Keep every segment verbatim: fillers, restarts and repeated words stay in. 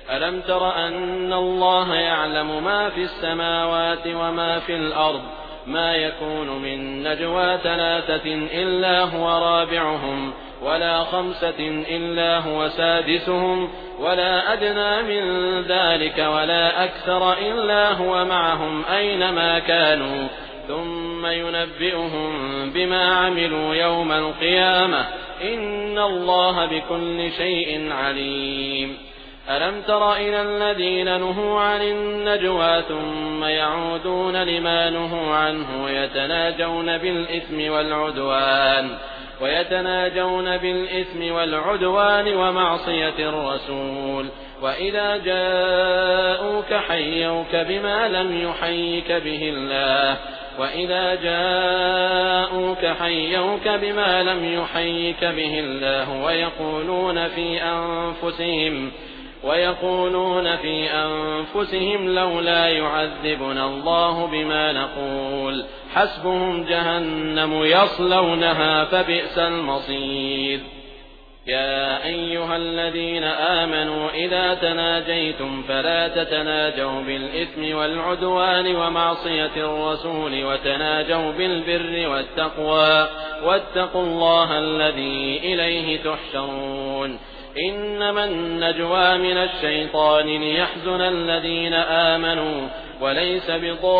ألم تر أن الله يعلم ما في السماوات وما في الأرض ما يكون من نجوى ثلاثة إلا هو رابعهم ولا خمسة إلا هو سادسهم ولا أدنى من ذلك ولا أكثر إلا هو معهم أينما كانوا ثم ينبئهم بما عملوا يوم القيامة إن الله بكل شيء عليم. ألم تر إلى الذين نهوا عن النجوى ثم يعودون لما نهوا عنه يتناجون بالإثم والعدوان ويتناجون بالإثم والعدوان ومعصية الرسول وإذا جاءوك حيوك بما لم يحيك به الله وإذا جاءوك حيوك بما لم يحيك به الله ويقولون في أنفسهم ويقولون في أنفسهم لولا يعذبنا الله بما نقول حسبهم جهنم يصلونها فبئس المصير. يا أيها الذين آمنوا إذا تناجيتم فلا تتناجوا بالإثم والعدوان ومعصية الرسول وتناجوا بالبر والتقوى واتقوا الله الذي إليه تحشرون. إنما النجوى من الشيطان ليحزن الذين آمنوا وليس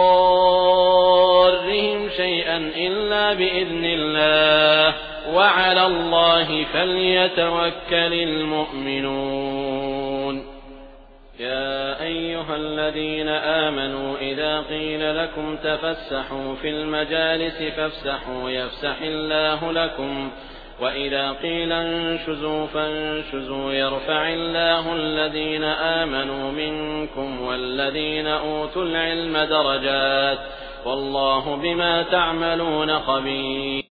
بضارهم شيئا إلا بإذن الله وعلى الله فليتوكل المؤمنون. يا أيها الذين آمنوا إذا قيل لكم تفسحوا في المجالس فافسحوا يفسح الله لكم وإذا قيل انشزوا فانشزوا يرفع الله الذين آمنوا منكم والذين أوتوا العلم درجات والله بما تعملون خبير.